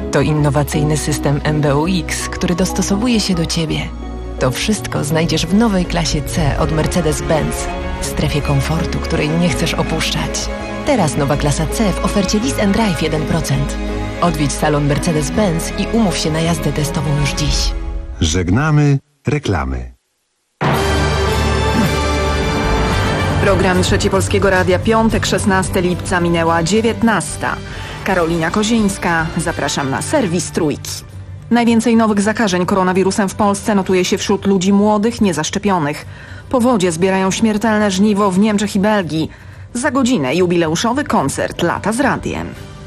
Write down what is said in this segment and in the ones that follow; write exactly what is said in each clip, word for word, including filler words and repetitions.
To innowacyjny system M B U X, który dostosowuje się do Ciebie. To wszystko znajdziesz w nowej klasie C od Mercedes-Benz, w strefie komfortu, której nie chcesz opuszczać. Teraz nowa klasa C w ofercie Lease and Drive jeden procent. Odwiedź salon Mercedes-Benz i umów się na jazdę testową już dziś. Żegnamy reklamy. Program Trzeci Polskiego Radia, piątek, szesnastego lipca, minęła dziewiętnasta. Karolina Kozińska, zapraszam na serwis Trójki. Najwięcej nowych zakażeń koronawirusem w Polsce notuje się wśród ludzi młodych, niezaszczepionych. Powodzie zbierają śmiertelne żniwo w Niemczech i Belgii. Za godzinę jubileuszowy koncert Lata z radiem.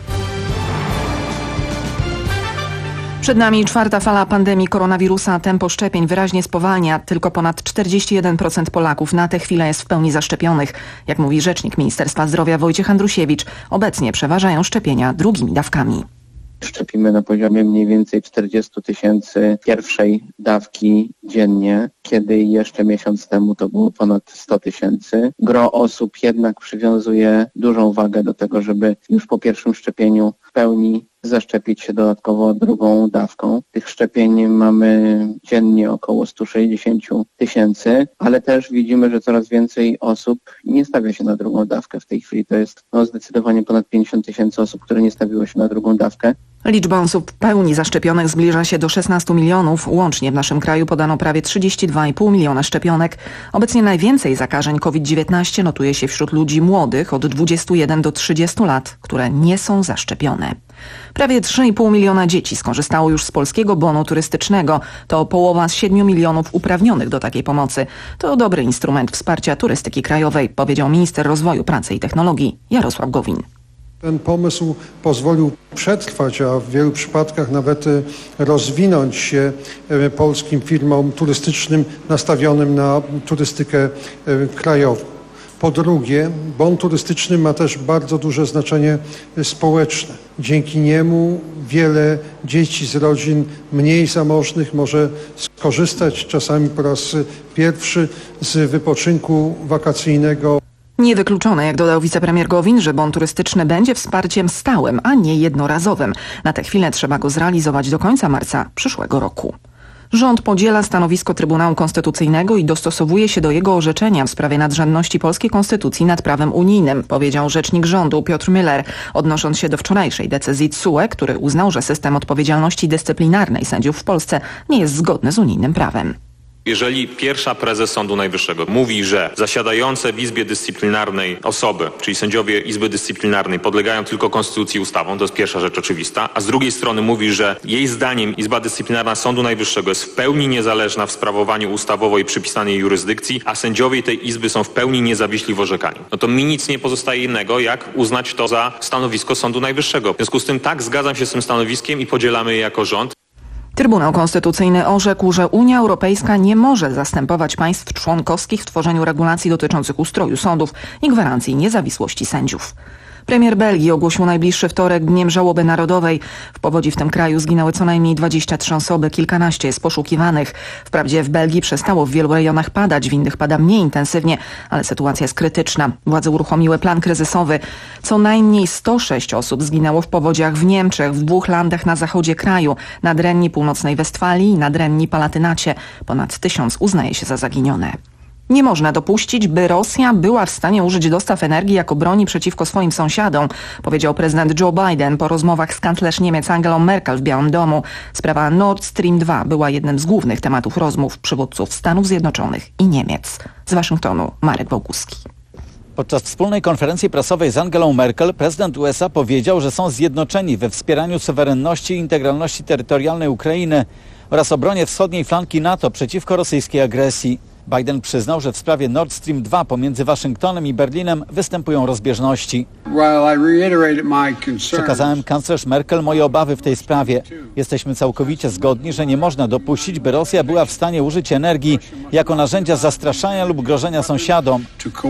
Przed nami czwarta fala pandemii koronawirusa. Tempo szczepień wyraźnie spowalnia. Tylko ponad czterdzieści jeden procent Polaków na tę chwilę jest w pełni zaszczepionych. Jak mówi rzecznik Ministerstwa Zdrowia Wojciech Andrusiewicz, obecnie przeważają szczepienia drugimi dawkami. Szczepimy na poziomie mniej więcej czterdzieści tysięcy pierwszej dawki dziennie, kiedy jeszcze miesiąc temu to było ponad sto tysięcy. Gro osób jednak przywiązuje dużą wagę do tego, żeby już po pierwszym szczepieniu w pełni zaszczepić się dodatkowo drugą dawką. Tych szczepień mamy dziennie około sto sześćdziesiąt tysięcy, ale też widzimy, że coraz więcej osób nie stawia się na drugą dawkę. W tej chwili to jest no, zdecydowanie ponad pięćdziesiąt tysięcy osób, które nie stawiło się na drugą dawkę. Liczba osób w pełni zaszczepionych zbliża się do szesnastu milionów. Łącznie w naszym kraju podano prawie trzydzieści dwa i pół miliona szczepionek. Obecnie najwięcej zakażeń COVID dziewiętnaście notuje się wśród ludzi młodych od dwudziestu jeden do trzydziestu lat, które nie są zaszczepione. Prawie trzy i pół miliona dzieci skorzystało już z polskiego bonu turystycznego. To połowa z siedmiu milionów uprawnionych do takiej pomocy. To dobry instrument wsparcia turystyki krajowej, powiedział minister rozwoju, pracy i technologii Jarosław Gowin. Ten pomysł pozwolił przetrwać, a w wielu przypadkach nawet rozwinąć się polskim firmom turystycznym nastawionym na turystykę krajową. Po drugie, bon turystyczny ma też bardzo duże znaczenie społeczne. Dzięki niemu wiele dzieci z rodzin mniej zamożnych może skorzystać czasami po raz pierwszy z wypoczynku wakacyjnego. Niewykluczone, jak dodał wicepremier Gowin, że bon turystyczny będzie wsparciem stałym, a nie jednorazowym. Na tę chwilę trzeba go zrealizować do końca marca przyszłego roku. Rząd podziela stanowisko Trybunału Konstytucyjnego i dostosowuje się do jego orzeczenia w sprawie nadrzędności polskiej konstytucji nad prawem unijnym, powiedział rzecznik rządu Piotr Müller, odnosząc się do wczorajszej decyzji T S U E, który uznał, że system odpowiedzialności dyscyplinarnej sędziów w Polsce nie jest zgodny z unijnym prawem. Jeżeli pierwsza prezes Sądu Najwyższego mówi, że zasiadające w Izbie Dyscyplinarnej osoby, czyli sędziowie Izby Dyscyplinarnej, podlegają tylko konstytucji i ustawom, to jest pierwsza rzecz oczywista, a z drugiej strony mówi, że jej zdaniem Izba Dyscyplinarna Sądu Najwyższego jest w pełni niezależna w sprawowaniu ustawowo i przypisanej jurysdykcji, a sędziowie tej Izby są w pełni niezawiśli w orzekaniu, no to mi nic nie pozostaje innego, jak uznać to za stanowisko Sądu Najwyższego. W związku z tym tak, zgadzam się z tym stanowiskiem i podzielamy je jako rząd. Trybunał Konstytucyjny orzekł, że Unia Europejska nie może zastępować państw członkowskich w tworzeniu regulacji dotyczących ustroju sądów i gwarancji niezawisłości sędziów. Premier Belgii ogłosił najbliższy wtorek Dniem Żałoby Narodowej. W powodzi w tym kraju zginęły co najmniej dwadzieścia trzy osoby, kilkanaście jest poszukiwanych. Wprawdzie w Belgii przestało w wielu rejonach padać, w innych pada mniej intensywnie, ale sytuacja jest krytyczna. Władze uruchomiły plan kryzysowy. Co najmniej sto sześć osób zginęło w powodziach w Niemczech, w dwóch landach na zachodzie kraju, nad Renni Północnej Westfalii i nad Renni Palatynacie. Ponad tysiąc uznaje się za zaginione. Nie można dopuścić, by Rosja była w stanie użyć dostaw energii jako broni przeciwko swoim sąsiadom, powiedział prezydent Joe Biden po rozmowach z kanclerz Niemiec Angelą Merkel w Białym Domu. Sprawa Nord Stream dwa była jednym z głównych tematów rozmów przywódców Stanów Zjednoczonych i Niemiec. Z Waszyngtonu Marek Wołkuski. Podczas wspólnej konferencji prasowej z Angelą Merkel prezydent U S A powiedział, że są zjednoczeni we wspieraniu suwerenności i integralności terytorialnej Ukrainy oraz obronie wschodniej flanki NATO przeciwko rosyjskiej agresji. Biden przyznał, że w sprawie Nord Stream dwa pomiędzy Waszyngtonem i Berlinem występują rozbieżności. Przekazałem kanclerz Merkel moje obawy w tej sprawie. Jesteśmy całkowicie zgodni, że nie można dopuścić, by Rosja była w stanie użyć energii jako narzędzia zastraszania lub grożenia sąsiadom.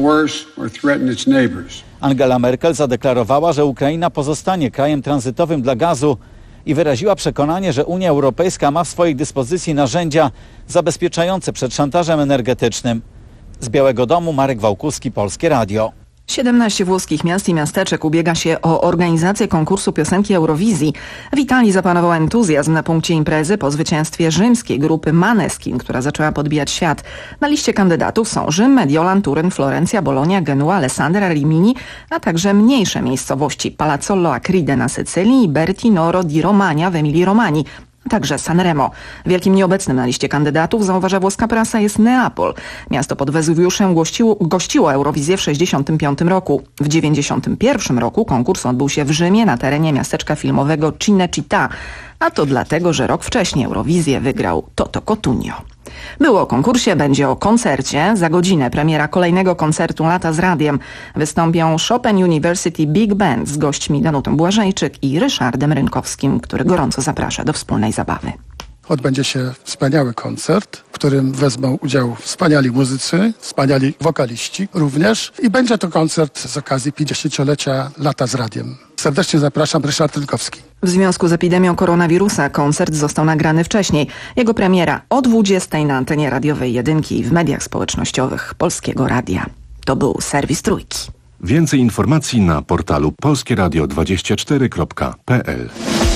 Angela Merkel zadeklarowała, że Ukraina pozostanie krajem tranzytowym dla gazu i wyraziła przekonanie, że Unia Europejska ma w swojej dyspozycji narzędzia zabezpieczające przed szantażem energetycznym. Z Białego Domu Marek Wałkuski, Polskie Radio. siedemnaście włoskich miast i miasteczek ubiega się o organizację konkursu piosenki Eurowizji. W Italii zapanował entuzjazm na punkcie imprezy po zwycięstwie rzymskiej grupy Maneskin, która zaczęła podbijać świat. Na liście kandydatów są Rzym, Mediolan, Turyn, Florencja, Bologna, Genua, Alessandria, Rimini, a także mniejsze miejscowości Palazzolo Acride na Sycylii i Bertinoro di Romagna w Emilii-Romanii. Także Sanremo. Wielkim nieobecnym na liście kandydatów, zauważa włoska prasa, jest Neapol. Miasto pod Wezuwiuszem gościło, gościło Eurowizję w sześćdziesiątym piątym roku. W dziewięćdziesiątym pierwszym roku konkurs odbył się w Rzymie na terenie miasteczka filmowego Cinecittà. A to dlatego, że rok wcześniej Eurowizję wygrał Toto Cotugno. Było o konkursie, będzie o koncercie. Za godzinę premiera kolejnego koncertu Lata z radiem. Wystąpią Chopin University Big Band z gośćmi Danutą Błażejczyk i Ryszardem Rynkowskim, który gorąco zaprasza do wspólnej zabawy. Odbędzie się wspaniały koncert, w którym wezmą udział wspaniali muzycy, wspaniali wokaliści również. I będzie to koncert z okazji pięćdziesięciolecia Lata z radiem. Serdecznie zapraszam, Ryszard Rynkowski. W związku z epidemią koronawirusa koncert został nagrany wcześniej. Jego premiera o dwudziestej na antenie radiowej Jedynki i w mediach społecznościowych Polskiego Radia. To był serwis Trójki. Więcej informacji na portalu polskie radio dwadzieścia cztery kropka p l.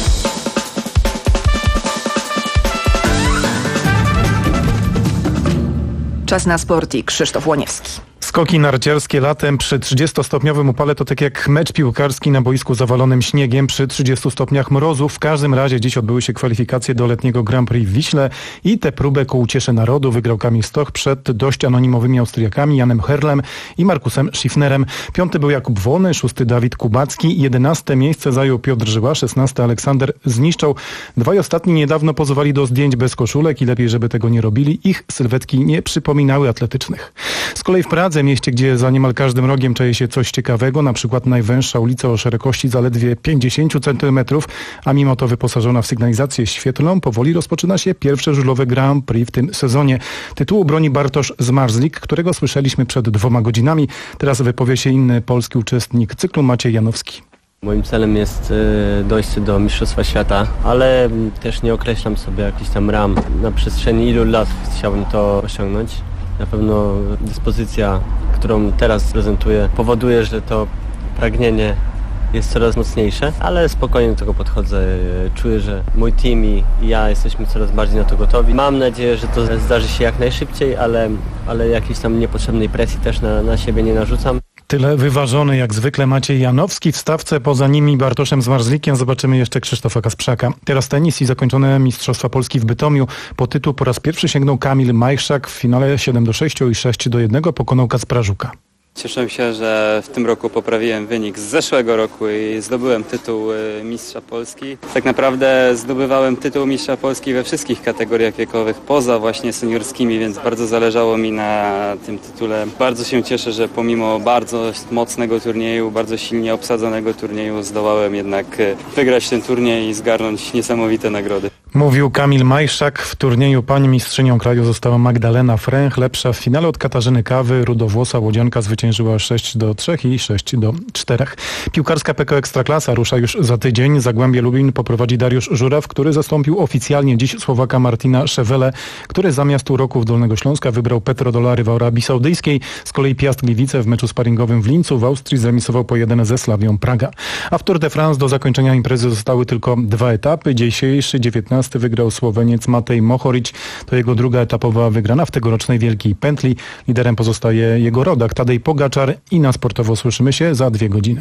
Czas na sport i Krzysztof Łoniewski. Skoki narciarskie latem przy trzydziestostopniowym upale to tak jak mecz piłkarski na boisku zawalonym śniegiem przy trzydziestu stopniach mrozu. W każdym razie dziś odbyły się kwalifikacje do letniego Grand Prix w Wiśle i tę próbę ku uciesze narodu wygrał Kamil Stoch przed dość anonimowymi Austriakami Janem Herlem i Markusem Schiffnerem. Piąty był Jakub Wony, szósty Dawid Kubacki, jedenaste miejsce zajął Piotr Żyła, szesnasty Aleksander Zniszczał. Dwaj ostatni niedawno pozowali do zdjęć bez koszulek i lepiej, żeby tego nie robili. Ich sylwetki nie przypominały atletycznych. Z kolei w Pradze, mieście, gdzie za niemal każdym rogiem czai się coś ciekawego, na przykład najwęższa ulica o szerokości zaledwie pięćdziesiąt centymetrów, a mimo to wyposażona w sygnalizację świetlną, powoli rozpoczyna się pierwsze żużlowe Grand Prix w tym sezonie. Tytułu broni Bartosz Zmarzlik, którego słyszeliśmy przed dwoma godzinami. Teraz wypowie się inny polski uczestnik cyklu, Maciej Janowski. Moim celem jest dojście do Mistrzostwa Świata, ale też nie określam sobie jakichś tam ram. Na przestrzeni ilu lat chciałbym to osiągnąć. Na pewno dyspozycja, którą teraz prezentuję, powoduje, że to pragnienie jest coraz mocniejsze, ale spokojnie do tego podchodzę. Czuję, że mój team i ja jesteśmy coraz bardziej na to gotowi. Mam nadzieję, że to zdarzy się jak najszybciej, ale, ale jakiejś tam niepotrzebnej presji też na, na siebie nie narzucam. Tyle wyważony jak zwykle Maciej Janowski. W stawce poza nimi Bartoszem Zmarzlikiem zobaczymy jeszcze Krzysztofa Kasprzaka. Teraz tenis i zakończone Mistrzostwa Polski w Bytomiu. Po tytuł po raz pierwszy sięgnął Kamil Majchrzak. W finale siedem do sześciu i sześć do jednego pokonał Kacpra Żuka. Cieszę się, że w tym roku poprawiłem wynik z zeszłego roku i zdobyłem tytuł Mistrza Polski. Tak naprawdę zdobywałem tytuł Mistrza Polski we wszystkich kategoriach wiekowych, poza właśnie seniorskimi, więc bardzo zależało mi na tym tytule. Bardzo się cieszę, że pomimo bardzo mocnego turnieju, bardzo silnie obsadzonego turnieju zdołałem jednak wygrać ten turniej i zgarnąć niesamowite nagrody. Mówił Kamil Majchrzak. W turnieju pań mistrzynią kraju została Magdalena Fręch. Lepsza w finale od Katarzyny Kawy. Rudowłosa Łodzianka zwyciężyła sześć do trzech i sześć do czterech. Piłkarska P K O Ekstraklasa rusza już za tydzień. Zagłębie Lubin poprowadzi Dariusz Żuraw, który zastąpił oficjalnie dziś Słowaka Martina Szewele, który zamiast uroków Dolnego Śląska wybrał Petrodolary w Arabii Saudyjskiej. Z kolei Piast Gliwice w meczu sparingowym w Lincu w Austrii zremisował po jeden ze Slawią Praga. A w Tour de France do zakończenia imprezy zostały tylko dwa etapy. Dzisiejszy dziewiętnasty wygrał Słoweniec Matej Mohoric. To jego druga etapowa wygrana w tegorocznej Wielkiej Pętli. Liderem pozostaje jego rodak Tadej Pogaczar i na sportowo słyszymy się za dwie godziny.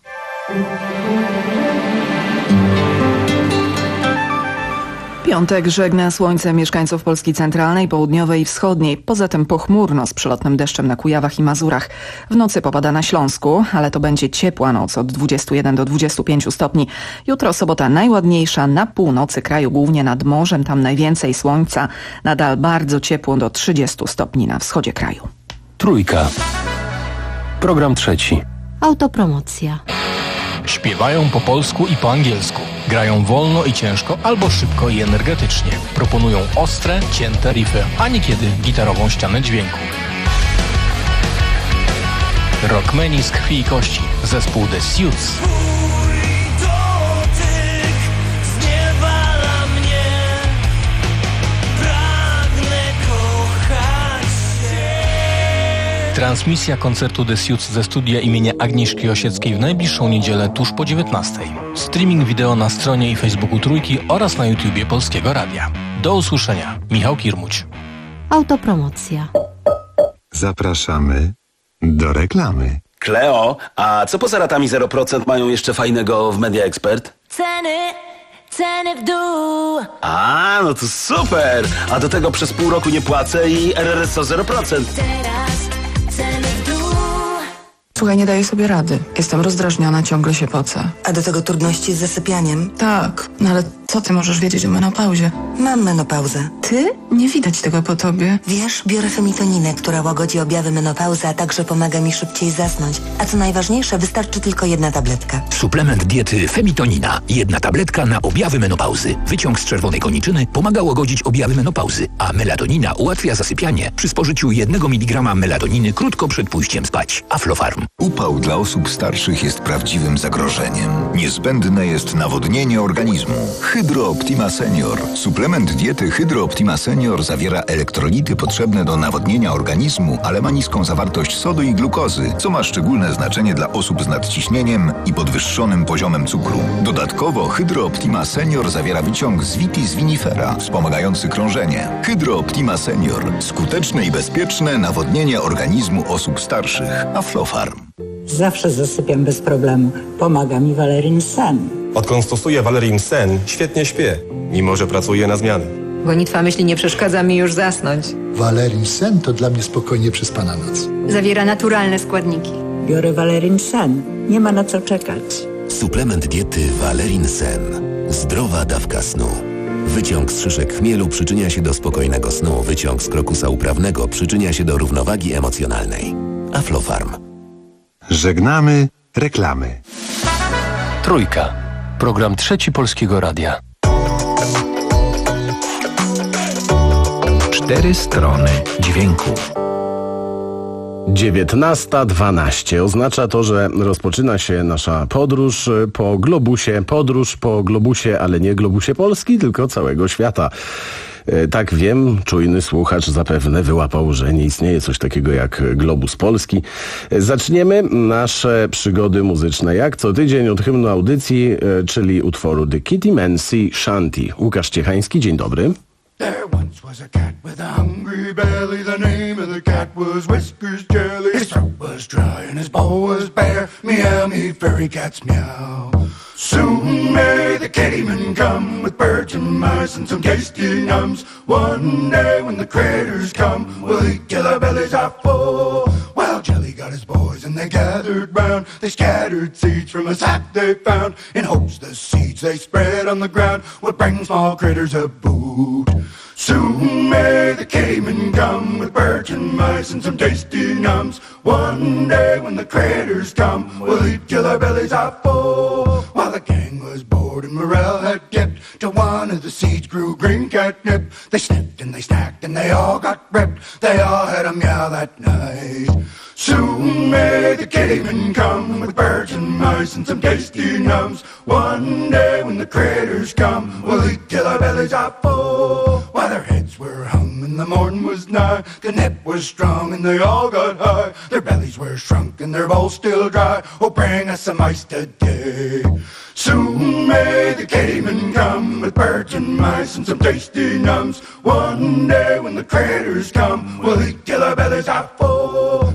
Piątek żegna słońce mieszkańców Polski centralnej, południowej i wschodniej. Poza tym pochmurno z przelotnym deszczem na Kujawach i Mazurach. W nocy popada na Śląsku, ale to będzie ciepła noc od dwudziestu jeden do dwudziestu pięciu stopni. Jutro sobota najładniejsza na północy kraju, głównie nad morzem, tam najwięcej słońca. Nadal bardzo ciepło do trzydziestu stopni na wschodzie kraju. Trójka. Program trzeci. Autopromocja. Śpiewają po polsku i po angielsku. Grają wolno i ciężko, albo szybko i energetycznie. Proponują ostre, cięte riffy, a niekiedy gitarową ścianę dźwięku. Rockmeni z krwi i kości. Zespół The Suits. Transmisja koncertu The Suits ze studia imienia Agnieszki Osieckiej w najbliższą niedzielę tuż po dziewiętnastej. Streaming wideo na stronie i Facebooku Trójki oraz na YouTubie Polskiego Radia. Do usłyszenia. Michał Kirmuć. Autopromocja. Zapraszamy do reklamy. Kleo, a co poza ratami zero procent mają jeszcze fajnego w Media Expert? Ceny, ceny w dół. A, no to super! A do tego przez pół roku nie płacę i R R S O zero procent. Teraz ceny w dół. Słuchaj, nie daję sobie rady. Jestem rozdrażniona, ciągle się pocę. A do tego trudności z zasypianiem? Tak, no ale co ty możesz wiedzieć o menopauzie? Mam menopauzę. Ty? Nie widać tego po tobie. Wiesz, biorę femitoninę, która łagodzi objawy menopauzy, a także pomaga mi szybciej zasnąć. A co najważniejsze, wystarczy tylko jedna tabletka. Suplement diety Femitonina. Jedna tabletka na objawy menopauzy. Wyciąg z czerwonej koniczyny pomaga łagodzić objawy menopauzy, a melatonina ułatwia zasypianie przy spożyciu jednego miligrama melatoniny krótko przed pójściem spać. Aflofarm. Upał dla osób starszych jest prawdziwym zagrożeniem. Niezbędne jest nawodnienie organizmu. Hydro Optima Senior. Suplement diety Hydro Optima Senior zawiera elektrolity potrzebne do nawodnienia organizmu, ale ma niską zawartość sodu i glukozy, co ma szczególne znaczenie dla osób z nadciśnieniem i podwyższonym poziomem cukru. Dodatkowo Hydro Optima Senior zawiera wyciąg z Vitis vinifera, wspomagający krążenie. Hydro Optima Senior. Skuteczne i bezpieczne nawodnienie organizmu osób starszych. Aflofarm. Zawsze zasypiam bez problemu. Pomaga mi Valerin Sen. Odkąd stosuję Valerin Sen, świetnie śpię, mimo że pracuję na zmiany. Gonitwa myśli nie przeszkadza mi już zasnąć. Valerin Sen to dla mnie spokojnie przespana noc. Zawiera naturalne składniki. Biorę Valerin Sen. Nie ma na co czekać. Suplement diety Valerin Sen. Zdrowa dawka snu. Wyciąg z szyszek chmielu przyczynia się do spokojnego snu. Wyciąg z krokusa uprawnego przyczynia się do równowagi emocjonalnej. Aflofarm. Żegnamy reklamy. Trójka. Program trzeci Polskiego Radia. Cztery strony dźwięku. dziewiętnasta dwanaście. Oznacza to, że rozpoczyna się nasza podróż po globusie. Podróż po globusie, ale nie globusie Polski, tylko całego świata. Tak wiem, czujny słuchacz zapewne wyłapał, że nie istnieje coś takiego jak globus polski. Zaczniemy nasze przygody muzyczne jak co tydzień od hymnu audycji, czyli utworu The Kitty Mancy Shanty. Łukasz Ciechański, dzień dobry. There once was a cat with a hungry belly. The name of the cat was Whiskers Jelly. His throat was dry and his bowl was bare. Meow, me fairy cats meow. Soon may the kittyman come with birds and mice and some tasty nums. One day when the critters come, we'll eat till our bellies are full. Well, Jelly got his boys and they gathered round. They scattered seeds from a sack they found, in hopes the seeds they spread on the ground would bring small critters a boot. Soon may the kittyman come with birds and mice and some tasty nums. One day when the critters come, we'll eat till our bellies are full. While the gang was bored and morale had dipped, till one of the seeds grew green catnip. They sniffed and they snacked and they all got ripped. They all had a meow that night. Soon may the kittyman come with birds and mice and some tasty nums. One day when the critters come, we'll eat till our bellies are full. While their heads were hung and the morn was nigh, the nip was strong and they all got high. Their bellies were shrunk and their bowls still dry. Oh, bring us some ice today. Soon may the kittyman come with birds and mice and some tasty nums. One day when the critters come, we'll eat till our bellies are full.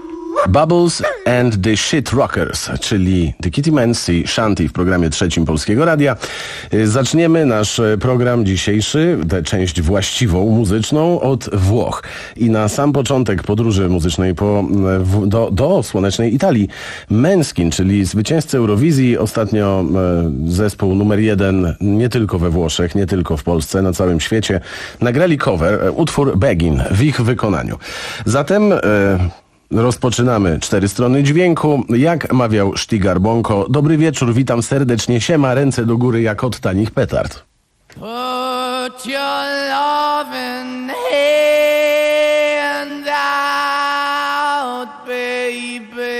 Bubbles and the Shit Rockers, czyli The Kitty Mancy Shanty w programie trzecim Polskiego Radia. Zaczniemy nasz program dzisiejszy, tę część właściwą, muzyczną, od Włoch. I na sam początek podróży muzycznej po, w, do, do słonecznej Italii Måneskin, czyli zwycięzcy Eurowizji, ostatnio zespół numer jeden nie tylko we Włoszech, nie tylko w Polsce, na całym świecie, nagrali cover, utwór Begin w ich wykonaniu. Zatem... E, Rozpoczynamy cztery strony dźwięku. Jak mawiał Sztigar Bonko, dobry wieczór, witam serdecznie, siema, ręce do góry jak od tanich petard. Put your loving hand out, baby,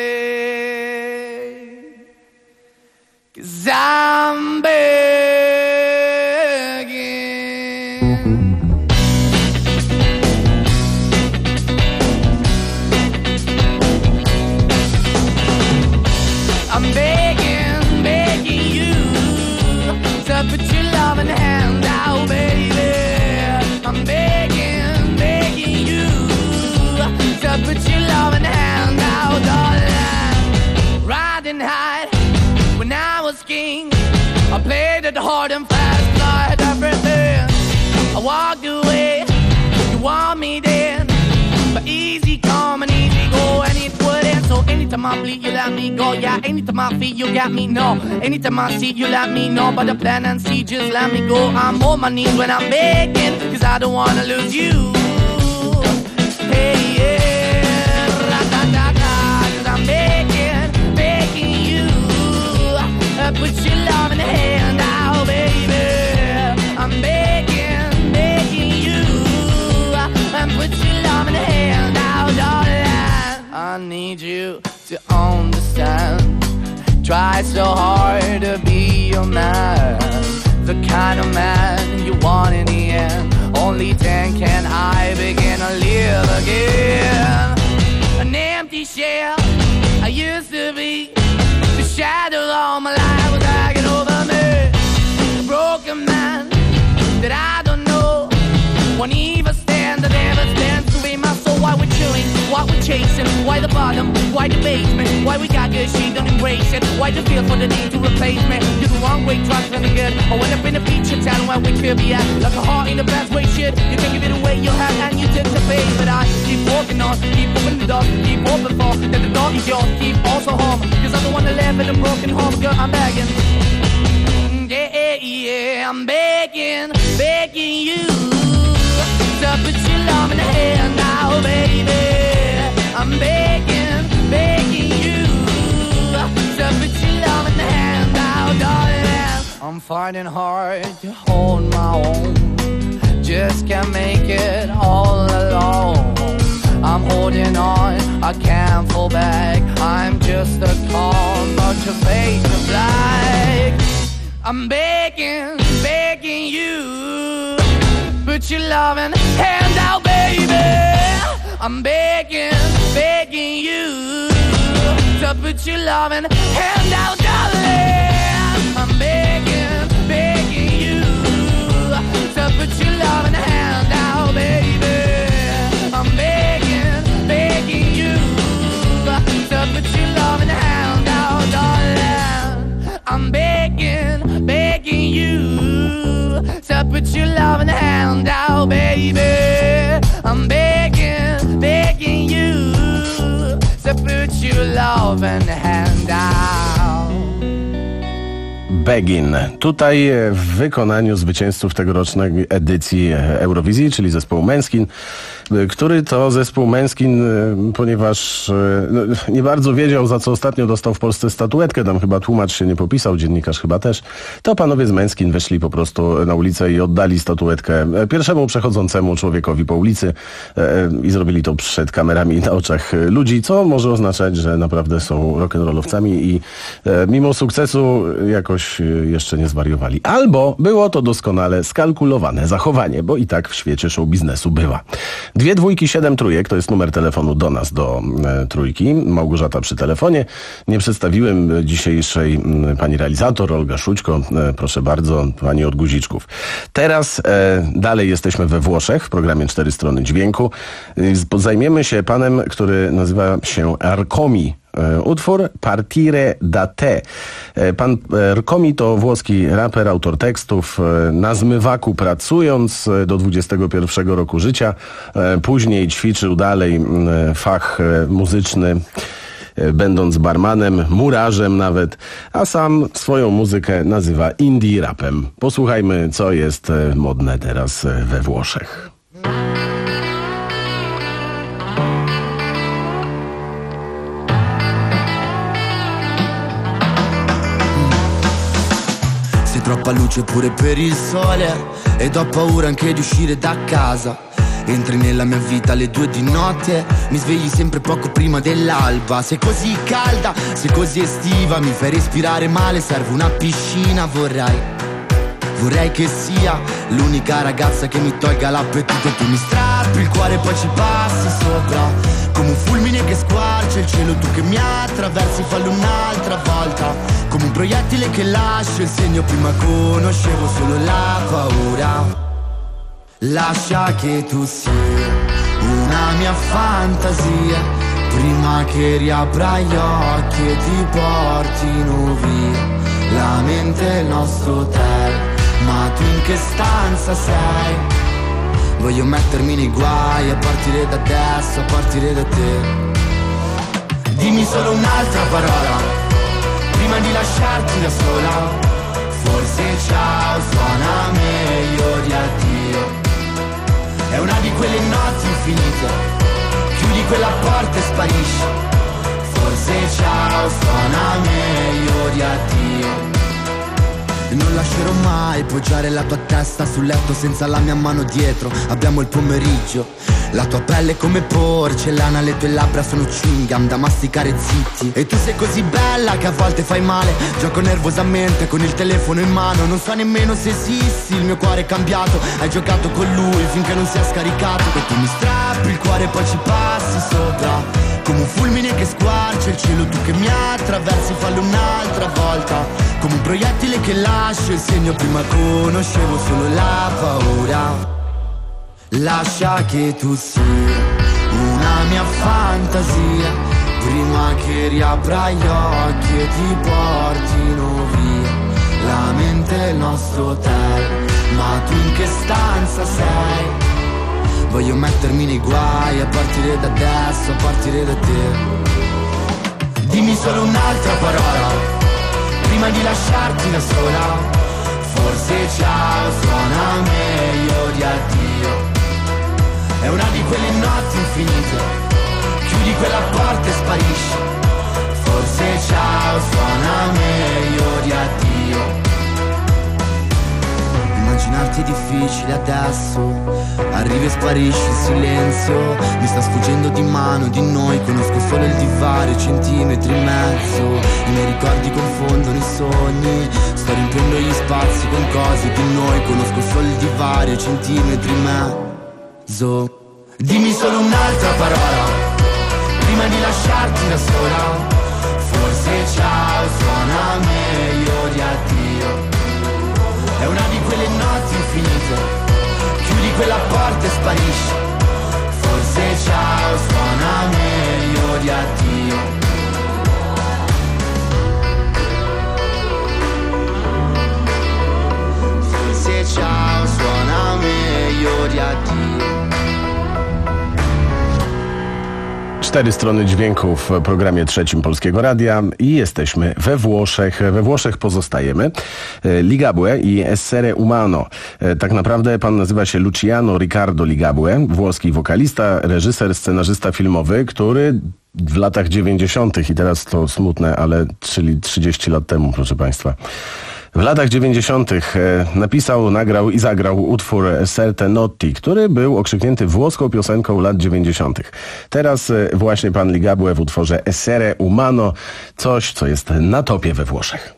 'cause I'm begging. your loving hand out, baby. I'm begging, begging you to put your loving hand out, darling. Riding high when I was king, I played it hard and fast, like everything. I walked away, you want me then, but easy come and easy go, and it wouldn't. So anytime I bleed, you let me go. Yeah, anytime I feel, you got me, no. Anytime I see, you let me know. But the plan and see, just let me go. I'm on my knees when I'm begging, cause I don't wanna lose you. Hey, yeah, ra-da-da-da, cause I'm begging, begging you. Uh, put your love in the hand out, baby. I'm begging, begging you. And put your love in the hand out, darling. I need you to understand. Try so hard to be your man, the kind of man you want in the end. Only then can I begin to live again. An empty shell I used to be, the shadow all my life was hanging over me. A broken man that I don't know won't even stand, that never stands to be my soul. Why we're chilling, why we're chasing, why the bottom, why the basement, why we got good, she don't embrace it, why the feel for the need to replace me. You're the wrong way, trying to really good. I went up in a feature town where we could be at, like a heart in the best way, shit. You can give it away, you have, and you take the bait. But I keep walking on, keep opening the door, keep open for, that the door is yours, keep also home. Cause I'm the one that live in a broken home, girl, I'm begging. Yeah, yeah, yeah, I'm begging, begging you to put your love in the hand now, baby. I'm begging, begging you to put your love in the hand now, darling. I'm finding hard to hold my own, just can't make it all alone. I'm holding on, I can't fall back. I'm just a call, but your face is black. I'm begging, begging you, put your loving hand out, baby. I'm begging, begging you to put your loving hand out, darling. I'm begging, begging you to put your loving hand out, baby. I'm begging, begging you to put your loving hand out, darling. I'm begging, begging you to put your loving hand out, baby. I'm begging, begging you to put your loving hand out. Begin. Tutaj w wykonaniu zwycięzców tegorocznej edycji Eurowizji, czyli zespołu Måneskin, który to zespół Måneskin, ponieważ no, nie bardzo wiedział, za co ostatnio dostał w Polsce statuetkę, tam chyba tłumacz się nie popisał, dziennikarz chyba też, to panowie z Måneskin weszli po prostu na ulicę i oddali statuetkę pierwszemu przechodzącemu człowiekowi po ulicy i zrobili to przed kamerami na oczach ludzi, co może oznaczać, że naprawdę są rock'n'rollowcami i mimo sukcesu jakoś jeszcze nie zwariowali. Albo było to doskonale skalkulowane zachowanie, bo i tak w świecie show biznesu bywa. Dwie dwójki, siedem trójek, to jest numer telefonu do nas, do e, trójki. Małgorzata przy telefonie. Nie przedstawiłem dzisiejszej m, pani realizator, Olga Szućko. E, proszę bardzo, pani od guziczków. Teraz e, dalej jesteśmy we Włoszech w programie Cztery Strony Dźwięku. E, zajmiemy się panem, który nazywa się Rkomi. Utwór Partire da te. Pan Rkomi to włoski raper, autor tekstów. Na zmywaku pracując do dwudziestego pierwszego roku życia. Później ćwiczył dalej fach muzyczny, będąc barmanem, murarzem nawet, a sam swoją muzykę nazywa indie rapem. Posłuchajmy, co jest modne teraz we Włoszech. Troppa luce pure per il sole ed ho paura anche di uscire da casa. Entri nella mia vita alle due di notte, mi svegli sempre poco prima dell'alba. Sei così calda, sei così estiva, mi fai respirare male, serve una piscina, vorrei Vorrei che sia l'unica ragazza che mi tolga l'appetito. Tu mi strappi il cuore e poi ci passi sopra, come un fulmine che squarcia il cielo. Tu che mi attraversi, fallo un'altra volta, come un proiettile che lascia il segno. Prima conoscevo solo la paura. Lascia che tu sia una mia fantasia, prima che riapra gli occhi e ti portino via la mente e il nostro hotel. Ma tu in che stanza sei? Voglio mettermi nei guai a partire da adesso, a partire da te. Dimmi solo un'altra parola prima di lasciarti da sola. Forse ciao suona meglio di addio. È una di quelle notti infinite, chiudi quella porta e sparisci. Forse ciao suona meglio di addio. E non lascerò mai poggiare la tua testa sul letto senza la mia mano dietro. Abbiamo il pomeriggio, la tua pelle è come porcellana, le tue labbra sono chewing gum da masticare zitti. E tu sei così bella che a volte fai male. Gioco nervosamente con il telefono in mano, non so nemmeno se esisti, il mio cuore è cambiato. Hai giocato con lui finché non si è scaricato. E tu mi strappi il cuore e poi ci passi sopra, come un fulmine che squarcia il cielo. Tu che mi attraversi, fallo un'altra volta, come un proiettile che lascia il segno. Prima conoscevo solo la paura. Lascia che tu sia una mia fantasia, prima che riapra gli occhi e ti portino via la mente e il nostro hotel. Ma tu in che stanza sei? Voglio mettermi nei guai a partire da adesso, a partire da te. Dimmi solo un'altra parola prima di lasciarti da sola. Forse ciao suona meglio di addio. È una di quelle notti infinite, chiudi quella porta e sparisci. Forse ciao suona meglio di addio. Immaginarti è difficile adesso, arrivi e sparisci in silenzio. Mi sta sfuggendo di mano di noi, conosco solo il divario, centimetri e mezzo. I miei ricordi confondono i sogni, sto riempiendo gli spazi con cose di noi. Conosco solo il divario, centimetri e mezzo. Dimmi solo un'altra parola prima di lasciarti da sola. Forse ciao suona meglio di addio. È una di quelle notti infinite, chiudi quella porta e sparisci. Forse ciao suona meglio di addio. Forse ciao suona meglio di addio. Cztery strony dźwięków w programie trzecim Polskiego Radia i jesteśmy we Włoszech. We Włoszech pozostajemy. Ligabue i Essere Umano. Tak naprawdę pan nazywa się Luciano Riccardo Ligabue, włoski wokalista, reżyser, scenarzysta filmowy, który w latach dziewięćdziesiątych i teraz to smutne, ale czyli trzydzieści lat temu, proszę państwa. W latach dziewięćdziesiątych napisał, nagrał i zagrał utwór Certe Notti, który był okrzyknięty włoską piosenką lat dziewięćdziesiątych. Teraz właśnie pan Ligabue w utworze Essere Umano, coś, co jest na topie we Włoszech.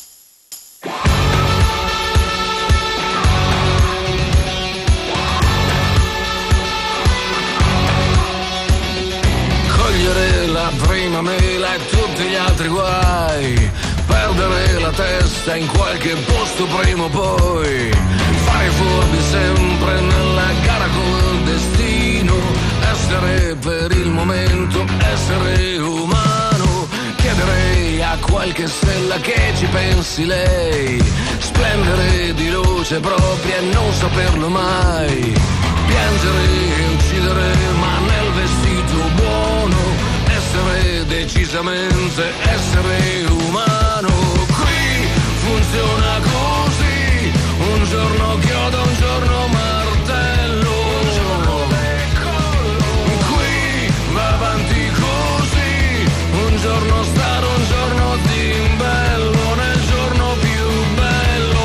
Cogliere la prima mela e tutti gli altri guai, perdere la testa in qualche posto prima o poi, fare furbi sempre nella gara col destino, essere per il momento, essere umano, chiederei a qualche stella che ci pensi lei, splendere di luce propria e non saperlo mai, piangere e uccidere ma nel vestito buono, essere decisamente essere umano. Qui funziona così, un giorno chiodo, un giorno martello, un giorno decollo. Qui va avanti così, un giorno stare, un giorno zimbello, nel giorno più bello.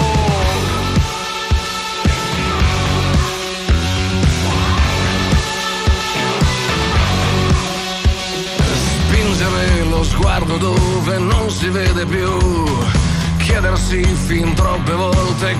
Spingere lo sguardo dove non si vede più, chiedersi fin troppe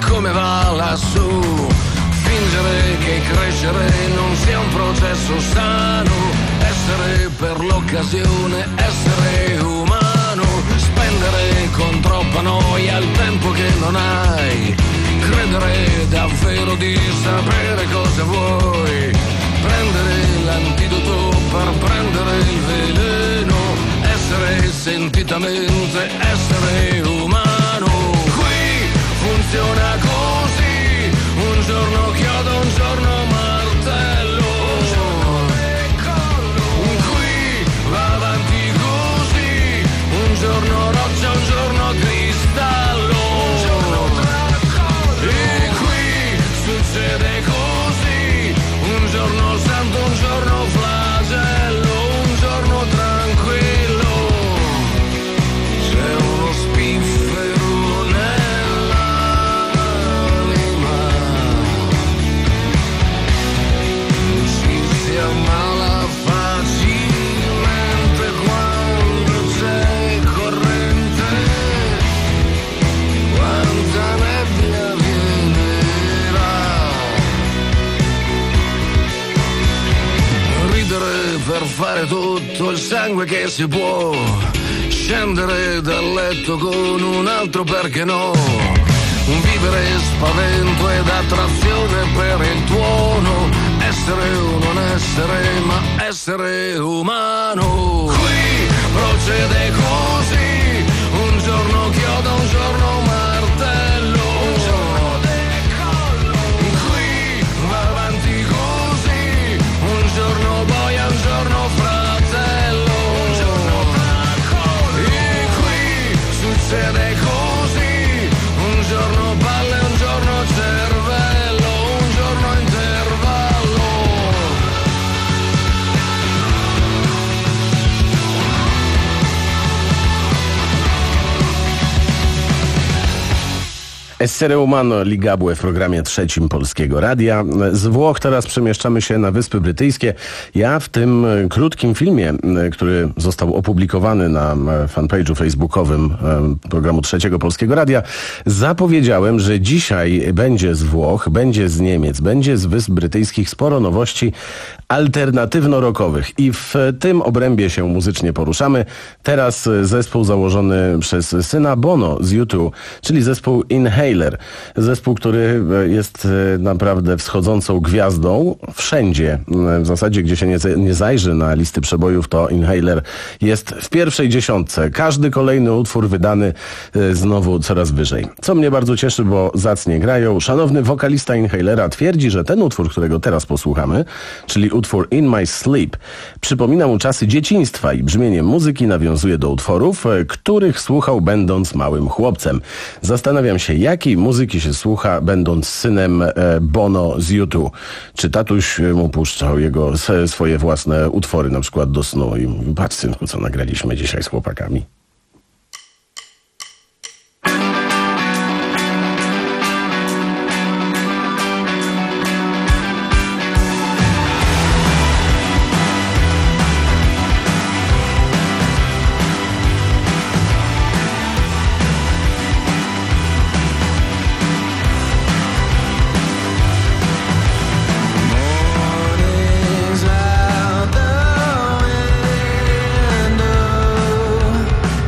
come va lassù. Fingere che crescere non sia un processo sano, essere per l'occasione, essere umano, spendere con troppa noia il tempo che non hai, credere davvero di sapere cosa vuoi, prendere l'antidoto per prendere il veleno, essere sentitamente, essere umano. Qui funziona così, un giorno chiodo, un giorno martello, un giorno decollo. Qui va avanti così, un giorno roccia, un giorno cristallo, un giorno tracollo. E qui succede così, un giorno santo, un giorno flagello, un giorno tranquillo. C'è uno spiffero nell'anima, ci si ammala facilmente quando c'è corrente. Quanta nebbia viene là. Ridere per fare tutto il sangue che si può, scendere dal letto con un altro perché no, vivere spavento ed attrazione per il tuono, essere o non essere ma essere umano. Qui procede così, un giorno chiodo, un giorno martello, un giorno decollo. Qui va avanti così, un giorno boia, un giorno fratello, un giorno tracollo. E qui succede così, un giorno palle, un giorno cervello, un giorno intervallo. Essere Umano Ligabue w programie trzecim Polskiego Radia. Z Włoch teraz przemieszczamy się na Wyspy Brytyjskie. Ja w tym krótkim filmie, który został opublikowany na fanpage'u facebookowym programu trzeciego Polskiego Radia, zapowiedziałem, że dzisiaj będzie z Włoch, będzie z Niemiec, będzie z Wysp Brytyjskich sporo nowości alternatywno-rockowych. I w tym obrębie się muzycznie poruszamy. Teraz zespół założony przez syna Bono z U dwa, czyli zespół Inhaler. Zespół, który jest naprawdę wschodzącą gwiazdą wszędzie. W zasadzie, gdzie się nie, nie zajrzy na listy przebojów, to Inhaler jest w pierwszej dziesiątce. Każdy kolejny utwór wydany znowu coraz wyżej. Co mnie bardzo cieszy, bo zacnie grają. Szanowny wokalista Inhalera twierdzi, że ten utwór, którego teraz posłuchamy, czyli utwór In My Sleep, przypomina mu czasy dzieciństwa i brzmienie muzyki nawiązuje do utworów, których słuchał będąc małym chłopcem. Zastanawiam się, jakiej muzyki się słucha, będąc synem Bono z U dwa. Czy tatuś mu puszczał jego swoje własne utwory, na przykład do snu i mówi: patrz synku, co nagraliśmy dzisiaj z chłopakami. Morning's out the window.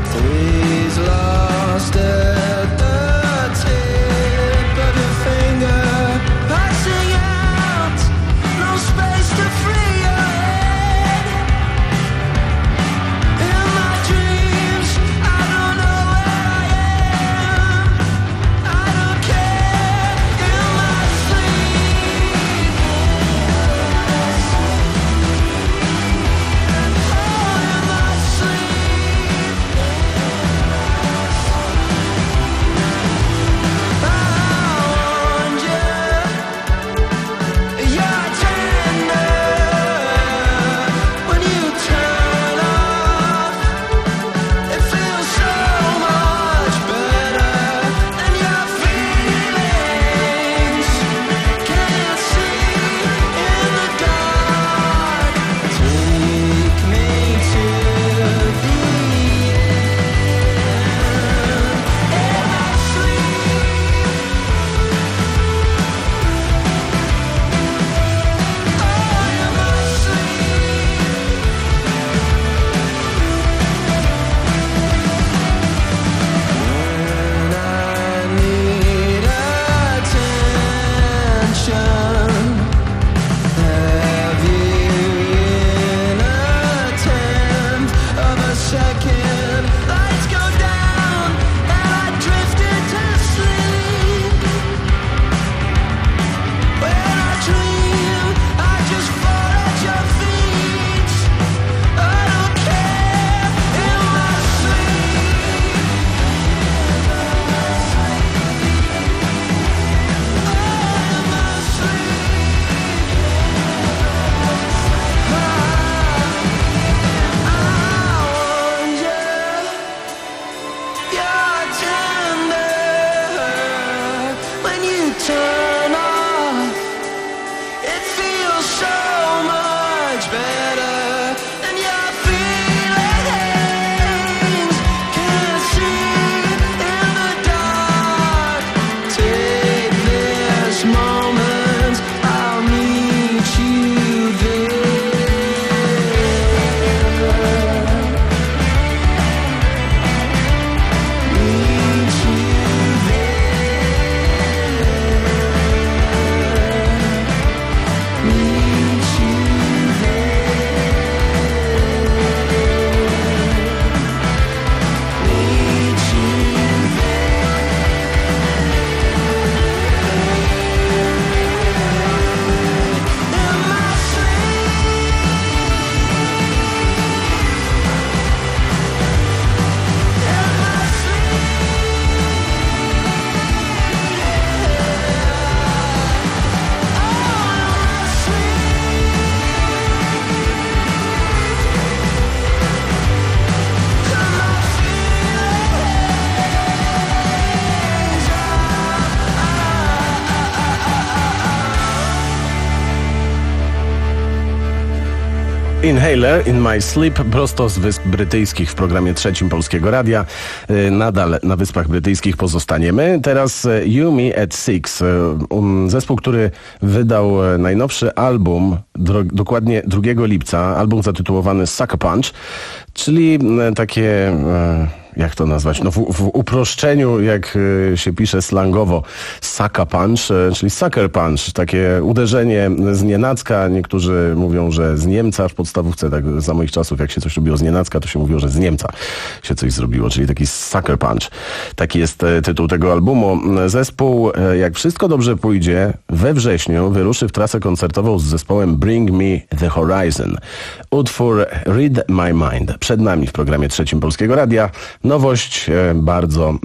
Inhaler in My Sleep prosto z Wysp Brytyjskich w programie trzecim Polskiego Radia. Nadal na Wyspach Brytyjskich pozostaniemy. Teraz You Me at Six. Zespół, który wydał najnowszy album dokładnie drugiego lipca. Album zatytułowany Sucker Punch, czyli takie... jak to nazwać, no w, w uproszczeniu, jak się pisze slangowo, sucker punch, czyli sucker punch, takie uderzenie z nienacka. Niektórzy mówią, że z Niemca w podstawówce, tak za moich czasów, jak się coś robiło z nienacka, to się mówiło, że z Niemca się coś zrobiło, czyli taki sucker punch. Taki jest tytuł tego albumu. Zespół, jak wszystko dobrze pójdzie, we wrześniu wyruszy w trasę koncertową z zespołem Bring Me the Horizon. Utwór Read My Mind przed nami w programie trzecim Polskiego Radia. Nowość bardzo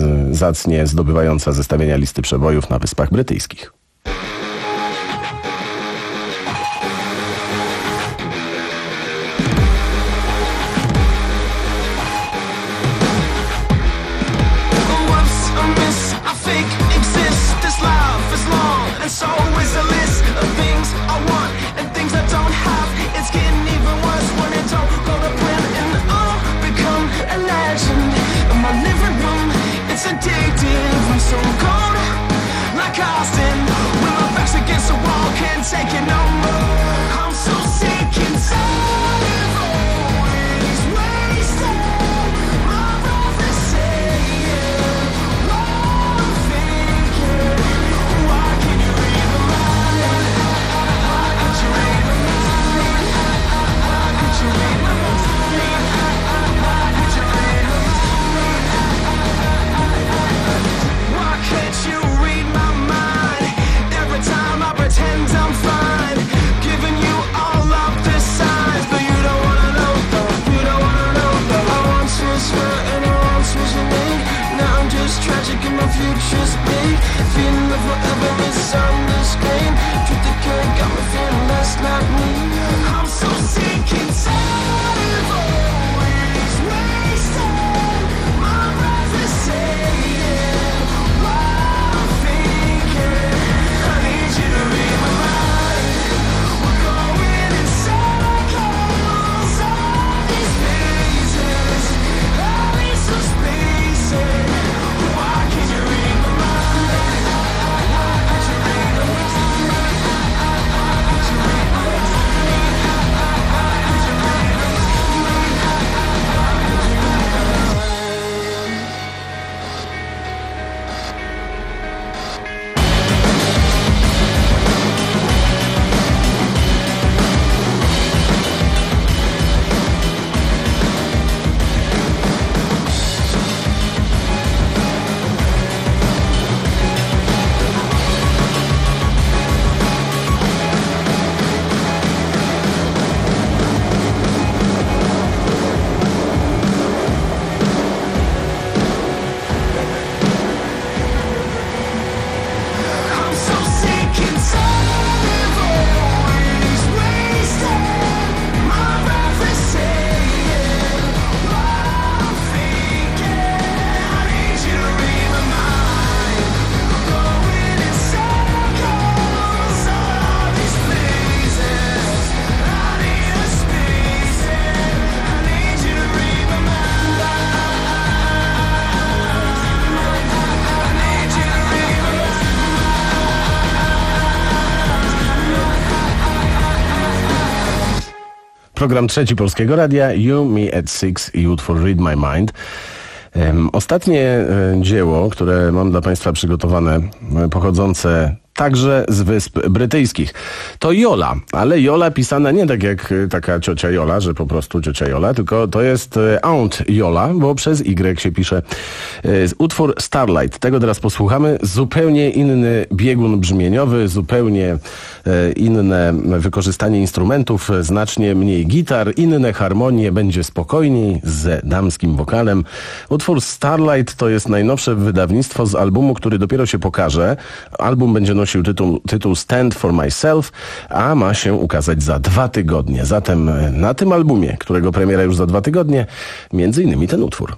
zacnie zdobywająca zestawienia listy przebojów na Wyspach Brytyjskich. Pretend I'm fine. Program trzeci Polskiego Radia, You, Me at Six i utwór Read My Mind. Um, ostatnie e, dzieło, które mam dla Państwa przygotowane, e, pochodzące także z Wysp Brytyjskich. To Jola, ale Jola pisana nie tak jak taka ciocia Jola, że po prostu ciocia Jola, tylko to jest Aunt Jola, bo przez Y się pisze. Utwór Starlight, tego teraz posłuchamy. Zupełnie inny biegun brzmieniowy, zupełnie inne wykorzystanie instrumentów, znacznie mniej gitar, inne harmonie, będzie spokojniej z damskim wokalem. Utwór Starlight to jest najnowsze wydawnictwo z albumu, który dopiero się pokaże. Album będzie nosił Tytuł, tytuł Stand for Myself, a ma się ukazać za dwa tygodnie. Zatem na tym albumie, którego premiera już za dwa tygodnie, między innymi ten utwór.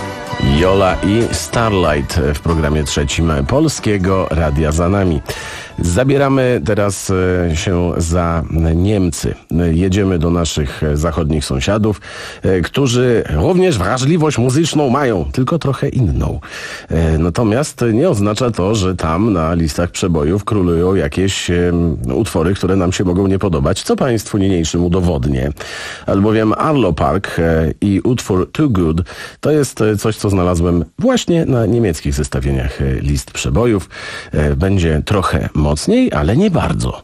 Jola i Starlight w programie trzecim Polskiego Radia za nami. Zabieramy teraz się za Niemcy. Jedziemy do naszych zachodnich sąsiadów, którzy również wrażliwość muzyczną mają, tylko trochę inną. Natomiast nie oznacza to, że tam na listach przebojów królują jakieś utwory, które nam się mogą nie podobać, co Państwu niniejszym udowodnię. Albowiem Arlo Park i utwór Too Good to jest coś, co znalazłem właśnie na niemieckich zestawieniach list przebojów. Będzie trochę mocniej, ale nie bardzo.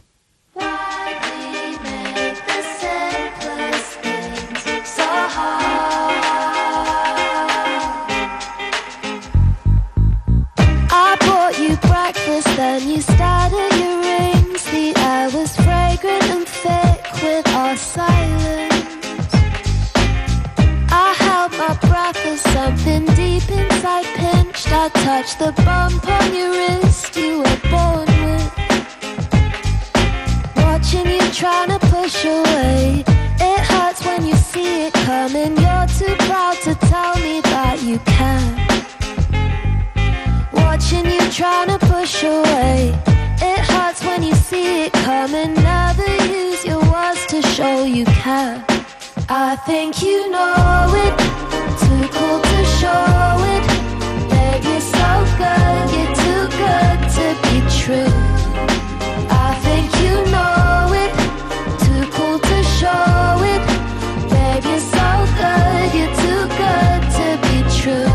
Then you started your rings. The air was fragrant and thick with our silence. I held my breath as something deep inside pinched. I touched the bump on your wrist you were born with. Watching you trying to push away. It hurts when you see it coming. You're too proud to tell me that you can. Watching you trying to push away. It hurts when you see it coming. Never use your words to show you care. I think you know it. Too cool to show it. Babe, you're so good. You're too good to be true. I think you know it. Too cool to show it. Babe, you're so good. You're too good to be true.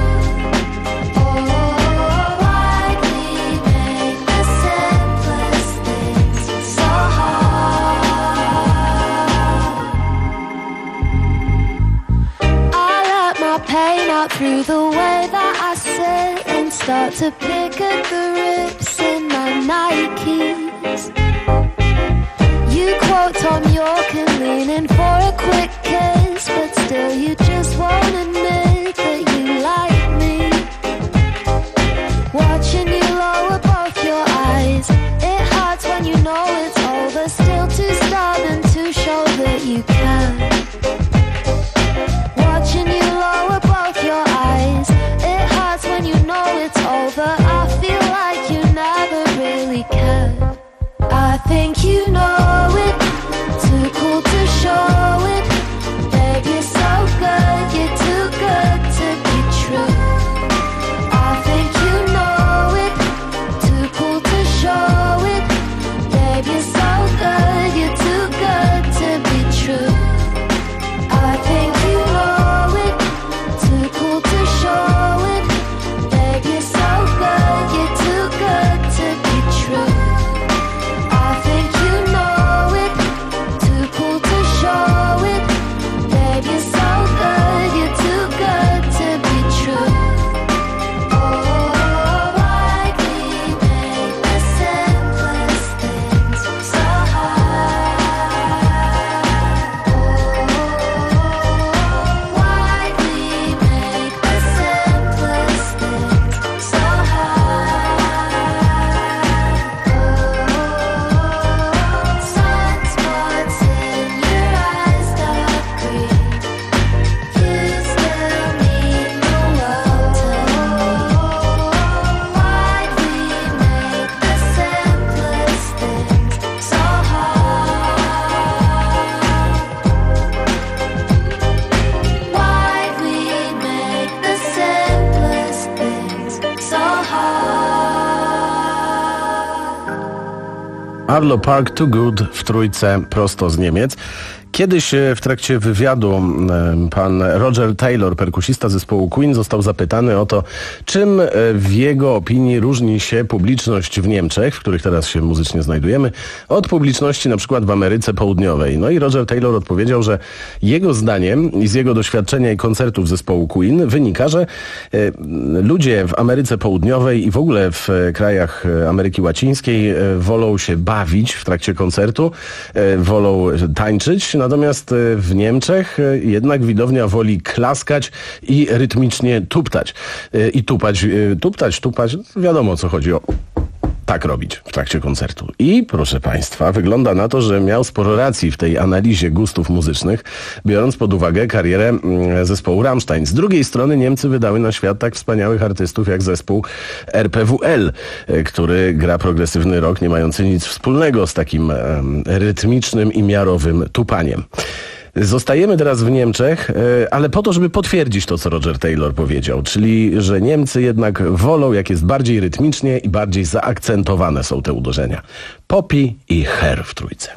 Pain out through the way that I sit and start to pick at the rips in my Nikes. You quote Tom York and lean in for a quick kiss, but still you just won't admit that you like me. Watching you lower both your eyes, it hurts when you know it's over. Still too stubborn to show that you can. Watching you lower both your eyes, it hurts when you know it's over. I feel like you never really cared. I think you know it, too cool to show it. Babe, you're so good, you're too good to be true. I think you know it, too cool to show it. Babe, you're so good, you're too good to be true. I think you know it, too cool to show it. Babe, you're so good, you're too good to be true. I think you know it, too cool to show it. Babe, you're so good, you're too good to be true. Oh, why we make the simplest things so hard? Why we make the simplest things so hard? Sunspots in your eyes, dark green. You still mean the world to me. Why we make the simplest things so hard? Why we make the simplest things so hard? Arlo Park Too Good w trójce prosto z Niemiec. Kiedyś w trakcie wywiadu pan Roger Taylor, perkusista zespołu Queen, został zapytany o to, czym w jego opinii różni się publiczność w Niemczech, w których teraz się muzycznie znajdujemy, od publiczności na przykład w Ameryce Południowej. No i Roger Taylor odpowiedział, że jego zdaniem i z jego doświadczenia i koncertów zespołu Queen wynika, że ludzie w Ameryce Południowej i w ogóle w krajach Ameryki Łacińskiej wolą się bawić w trakcie koncertu, wolą tańczyć, natomiast w Niemczech jednak widownia woli klaskać i rytmicznie tuptać. I tupać, tuptać, tupać, wiadomo o co chodzi. O. tak robić w trakcie koncertu. I proszę Państwa, wygląda na to, że miał sporo racji w tej analizie gustów muzycznych, biorąc pod uwagę karierę zespołu Rammstein. Z drugiej strony Niemcy wydały na świat tak wspaniałych artystów jak zespół R P W L, który gra progresywny rock, nie mający nic wspólnego z takim um, rytmicznym i miarowym tupaniem. Zostajemy teraz w Niemczech, ale po to, żeby potwierdzić to, co Roger Taylor powiedział, czyli, że Niemcy jednak wolą, jak jest bardziej rytmicznie i bardziej zaakcentowane są te uderzenia. Poppy i Hair w trójce.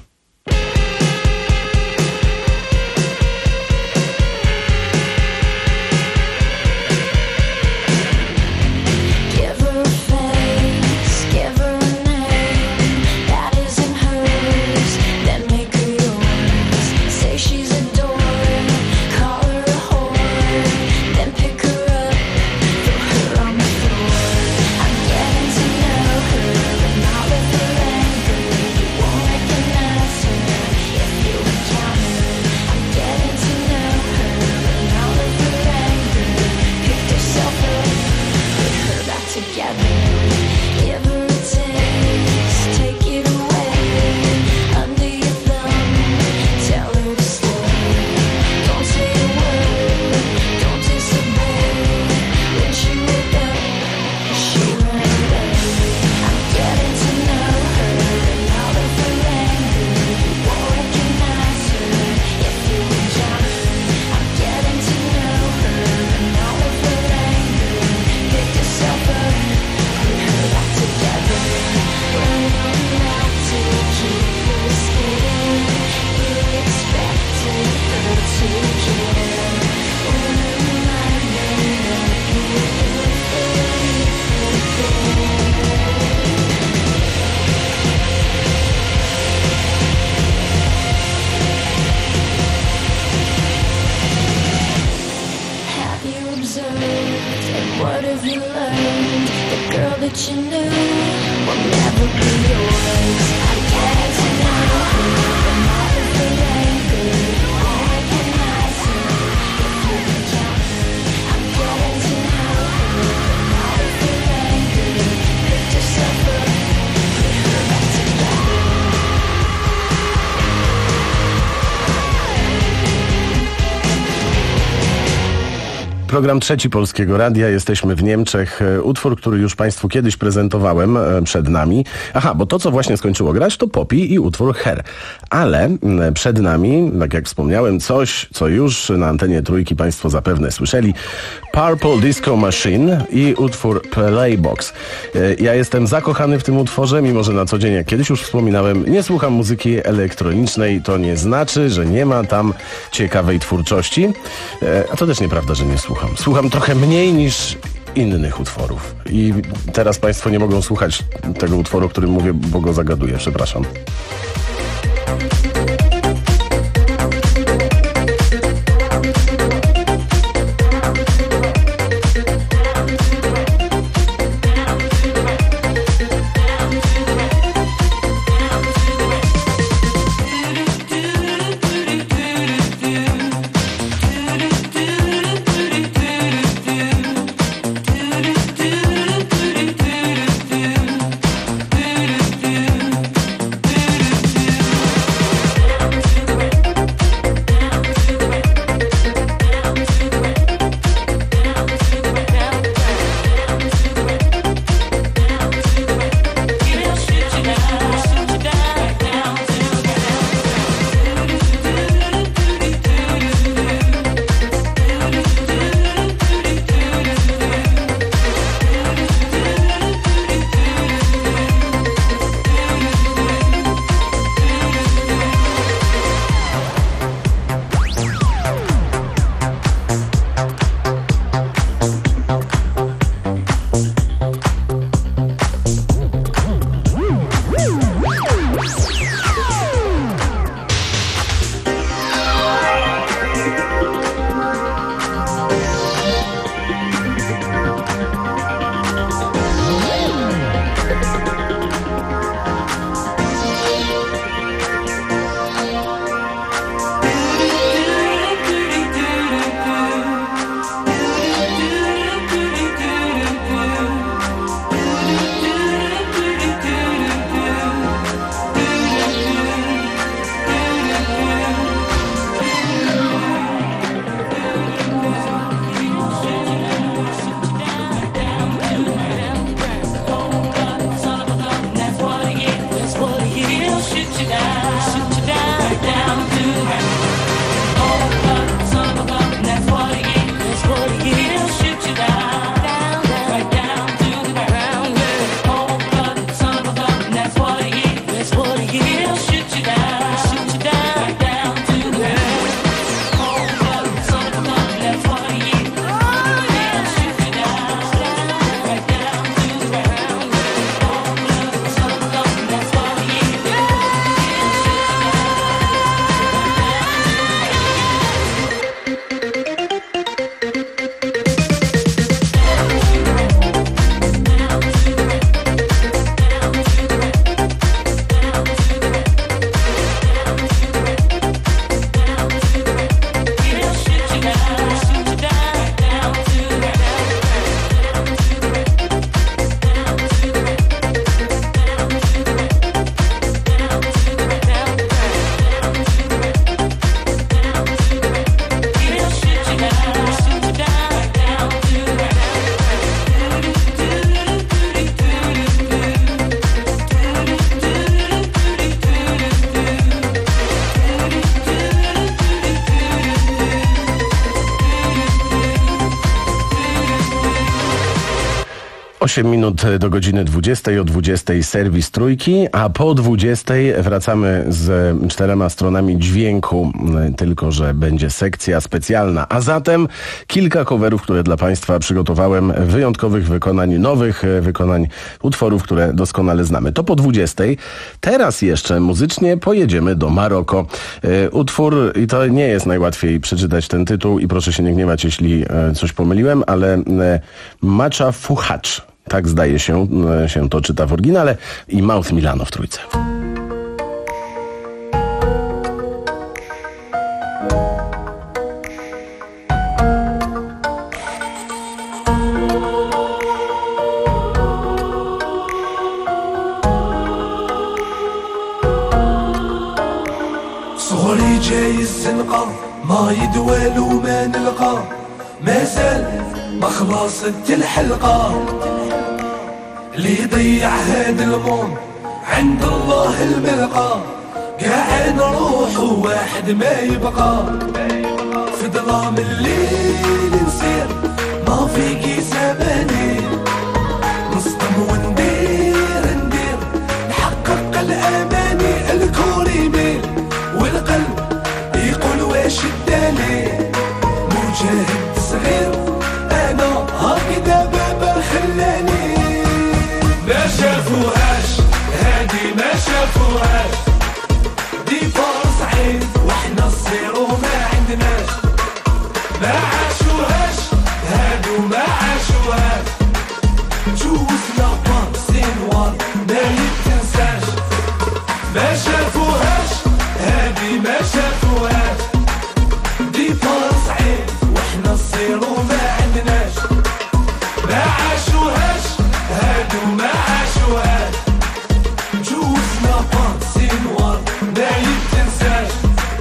Program Trzeci Polskiego Radia. Jesteśmy w Niemczech. Utwór, który już Państwu kiedyś prezentowałem, przed nami. Aha, bo to, co właśnie skończyło grać, to Poppy i utwór Hair. Ale przed nami, tak jak wspomniałem, coś, co już na antenie Trójki Państwo zapewne słyszeli. Purple Disco Machine i utwór Playbox. Ja jestem zakochany w tym utworze, mimo że na co dzień, jak kiedyś już wspominałem, nie słucham muzyki elektronicznej. To nie znaczy, że nie ma tam ciekawej twórczości. A to też nieprawda, że nie słucham. Słucham trochę mniej niż innych utworów. I teraz Państwo nie mogą słuchać tego utworu, o którym mówię, bo go zagaduję. Przepraszam. osiem minut do godziny dwudziestej, o dwudziestej serwis Trójki, a po dwudziestej wracamy z czterema stronami dźwięku, tylko że będzie sekcja specjalna. A zatem kilka coverów, które dla Państwa przygotowałem, wyjątkowych wykonań, nowych wykonań utworów, które doskonale znamy. To po dwudziestej. Teraz jeszcze muzycznie pojedziemy do Maroko. Utwór, i to nie jest najłatwiej przeczytać ten tytuł i proszę się nie gniewać, jeśli coś pomyliłem, ale Macha Fuhacz. Tak zdaje się, się to czyta w oryginale, i Mouth Milano w trójce. صغري جاي الزنقة ما يدوال وما نلقى مازال ما خلصت الحلقة اللي يضيع هذا الموند عند الله الملقى قاعد نروح وواحد ما يبقى في ظلام الليل نسير ما فيكي زماني نصطم وندير ندير نحقق الاماني الكون يميل والقلب يقول واش الدالي مجاهد صغير انا هكذا بابا خلاني ما شافوهاش هادي ما شافوهاش دي فرص عين واحنا الصيرو ما عندناش ما عاشوهاش هادو ما عاشوهاش جوزنا بانسين وار ما يتنساش ما شافوهاش هادي ما شافوهاش دي فرص عين واحنا الصيرو ما عندناش ما عاشوهاش هادو ما عاشوهاش جوزنا بانسين وار ما يتنساش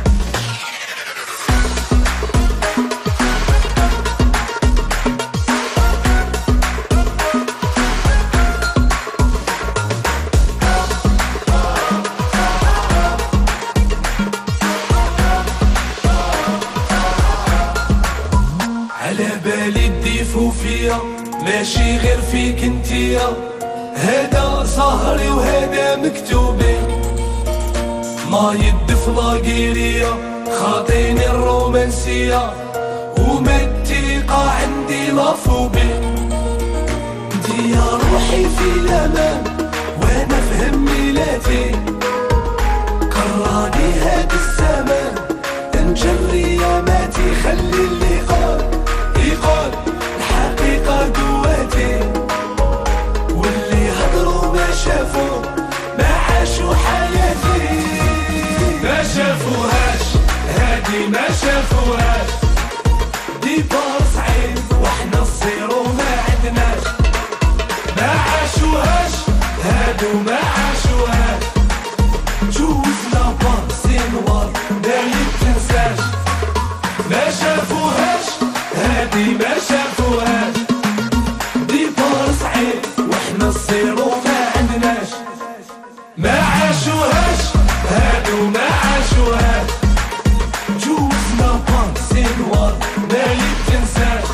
على بالي تضيفوا فيا ماشي غير فيك انتيا هذا صهري وهذا مكتوبي ما يدف لاقيريا خاطيني الرومانسية وما الثقة عندي لافوبي انتي يا روحي في الامان وانا فهم ميلاتي قراني هاد الزمان نجري يا ماتي خلي اللي قال يقال الحقيقة قواتي واللي هضروا ما شافوا ما عاشوا حياتي ما شافوهاش هادي ما شافوهاش دي فرص عين واحنا الصيرو ما عندناش ما عاشوهاش هادو ما عاشوهاش جوزنا بانسين وار ما يتنساش ما شافوهاش هادي ما شافوهاش دي فرص عين واحنا الصيرو ما عندناش ما عاشوهاش هادو ما عاشوهاش جوزنا بانسين وار ما يتنساش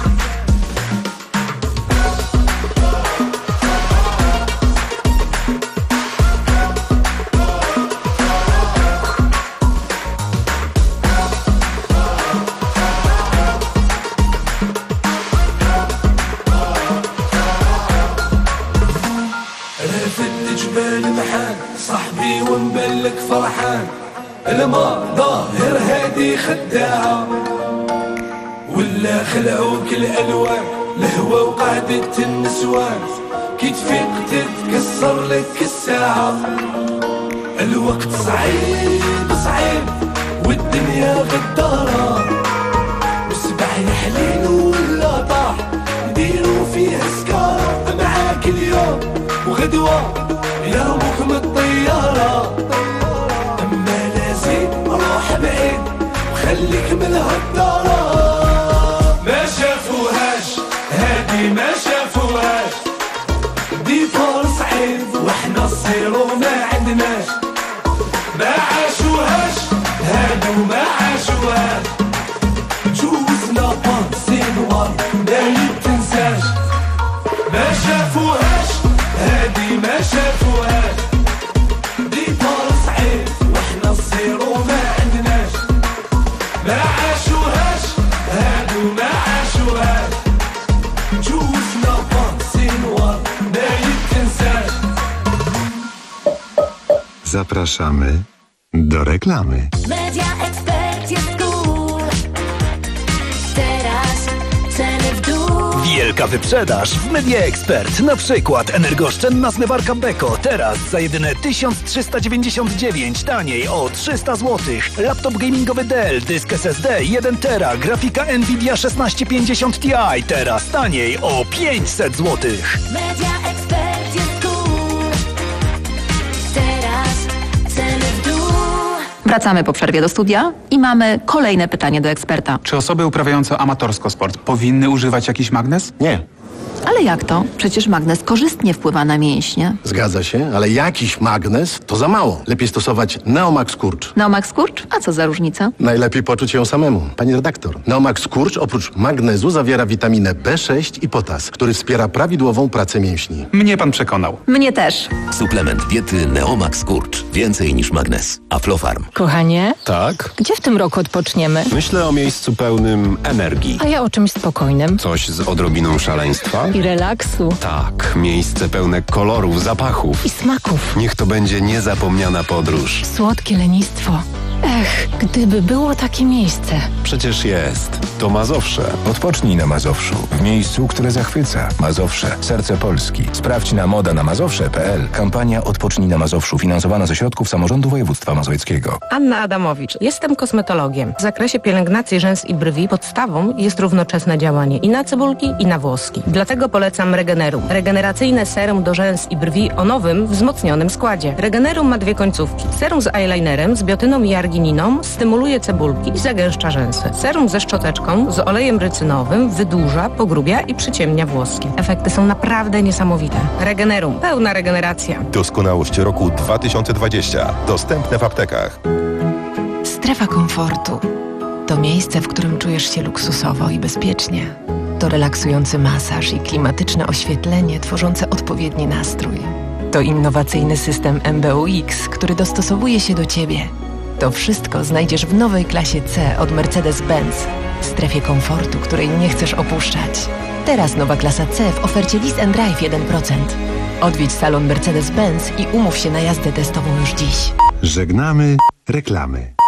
رافد جبال محال صاحبي ونبلك فرحان الما ظاهر هادي خداعة ولا خلعوك الألوان الهوى وقعدت النسوان كي تفيق تتكسر لك الساعة الوقت صعيب صعيب والدنيا غدارة وسبع يحلين ولا طاح نديرو فيها سكارة معاك اليوم وغدوة يرموك من الطيارة أما لازم روح بعيد وخليك من هالدارة ما شافوهاش هادي ما شافوهاش دي فرص عين واحنا الصيرو ما عندناش ما عاشوهاش هادو ما عاشوهاش جوزنا بانسين وار ما يتنساش ما شافوهاش Zapraszamy do reklamy. Media Expert jest cool. Teraz ceny w dół. Wielka wyprzedaż w Media Expert. Na przykład energooszczędna zmywarka Beko. Teraz za jedyne tysiąc trzysta dziewięćdziesiąt dziewięć. Taniej o trzysta złotych. Laptop gamingowy Dell. Dysk S S D jeden tera. Grafika Nvidia szesnaście pięćdziesiąt Ti. Teraz taniej o pięćset złotych. Media Expert jest cool. Teraz ceny w dół. Wracamy po przerwie do studia i mamy kolejne pytanie do eksperta. Czy osoby uprawiające amatorsko sport powinny używać jakiś magnes? Nie. Ale jak to? Przecież magnez korzystnie wpływa na mięśnie. Zgadza się, ale jakiś magnez to za mało. Lepiej stosować Neomax Skurcz. Neomax Skurcz? A co za różnica? Najlepiej poczuć ją samemu. Pani redaktor, Neomax Skurcz oprócz magnezu zawiera witaminę B sześć i potas, który wspiera prawidłową pracę mięśni. Mnie pan przekonał. Mnie też. Suplement diety Neomax Skurcz. Więcej niż magnes. Aflofarm. Kochanie? Tak? Gdzie w tym roku odpoczniemy? Myślę o miejscu pełnym energii. A ja o czymś spokojnym. Coś z odrobiną szaleństwa? I relaksu. Tak, miejsce pełne kolorów, zapachów. I smaków. Niech to będzie niezapomniana podróż. Słodkie lenistwo. Ech, gdyby było takie miejsce. Przecież jest. To Mazowsze. Odpocznij na Mazowszu. W miejscu, które zachwyca. Mazowsze. Serce Polski. Sprawdź na moda na mazowsze kropka p l. Kampania Odpocznij na Mazowszu. Finansowana ze środków samorządu województwa mazowieckiego. Anna Adamowicz. Jestem kosmetologiem. W zakresie pielęgnacji rzęs i brwi podstawą jest równoczesne działanie i na cebulki, i na włoski. Dlatego polecam Regenerum. Regeneracyjne serum do rzęs i brwi o nowym, wzmocnionym składzie. Regenerum ma dwie końcówki. Serum z eyelinerem, z biotyną i argininą stymuluje cebulki i zagęszcza rzęsy. Serum ze szczoteczką, z olejem rycynowym wydłuża, pogrubia i przyciemnia włoski. Efekty są naprawdę niesamowite. Regenerum. Pełna regeneracja. Doskonałość roku dwa tysiące dwadzieścia. Dostępne w aptekach. Strefa komfortu. To miejsce, w którym czujesz się luksusowo i bezpiecznie. To relaksujący masaż i klimatyczne oświetlenie tworzące odpowiedni nastrój. To innowacyjny system M B U X, który dostosowuje się do Ciebie. To wszystko znajdziesz w nowej klasie C od Mercedes-Benz. W strefie komfortu, której nie chcesz opuszczać. Teraz nowa klasa C w ofercie Lease and Drive jeden procent. Odwiedź salon Mercedes-Benz i umów się na jazdę testową już dziś. Żegnamy reklamy.